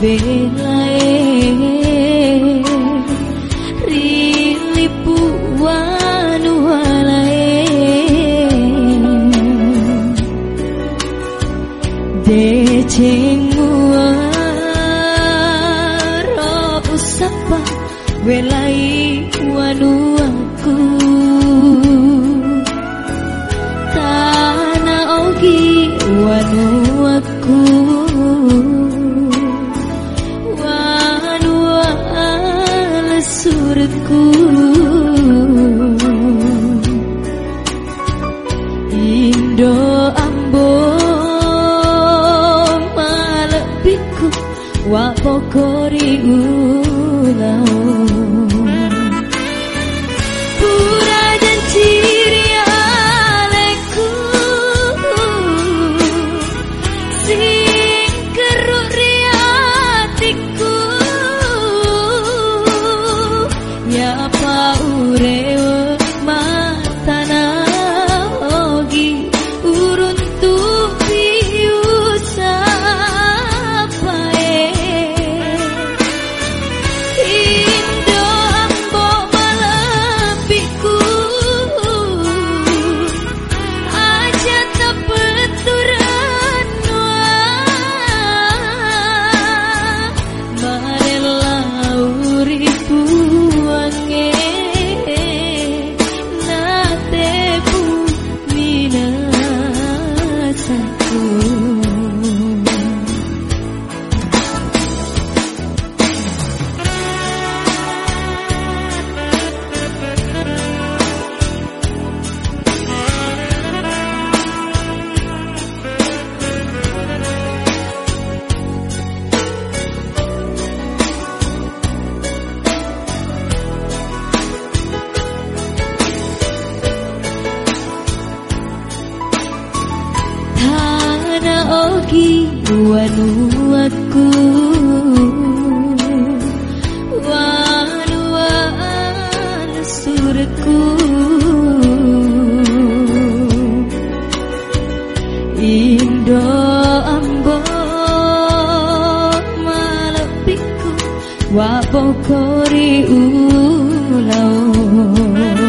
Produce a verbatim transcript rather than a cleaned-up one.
belae rilipu wanu walae decengmu ro usapa welai wanu aku tanah ogi wanu aku wanu surku Indo ambo malepiku wapokori ulau pura dan ciri aleku sing keruk riatiku ya pa ureo matana ogi urun tu piusa pae Indo ambo malapiku aja tak peturan marela uripu wange natepu minasaku Tanah ogi wanu aku wanu surku Indo ambo malepiku wapokori ulau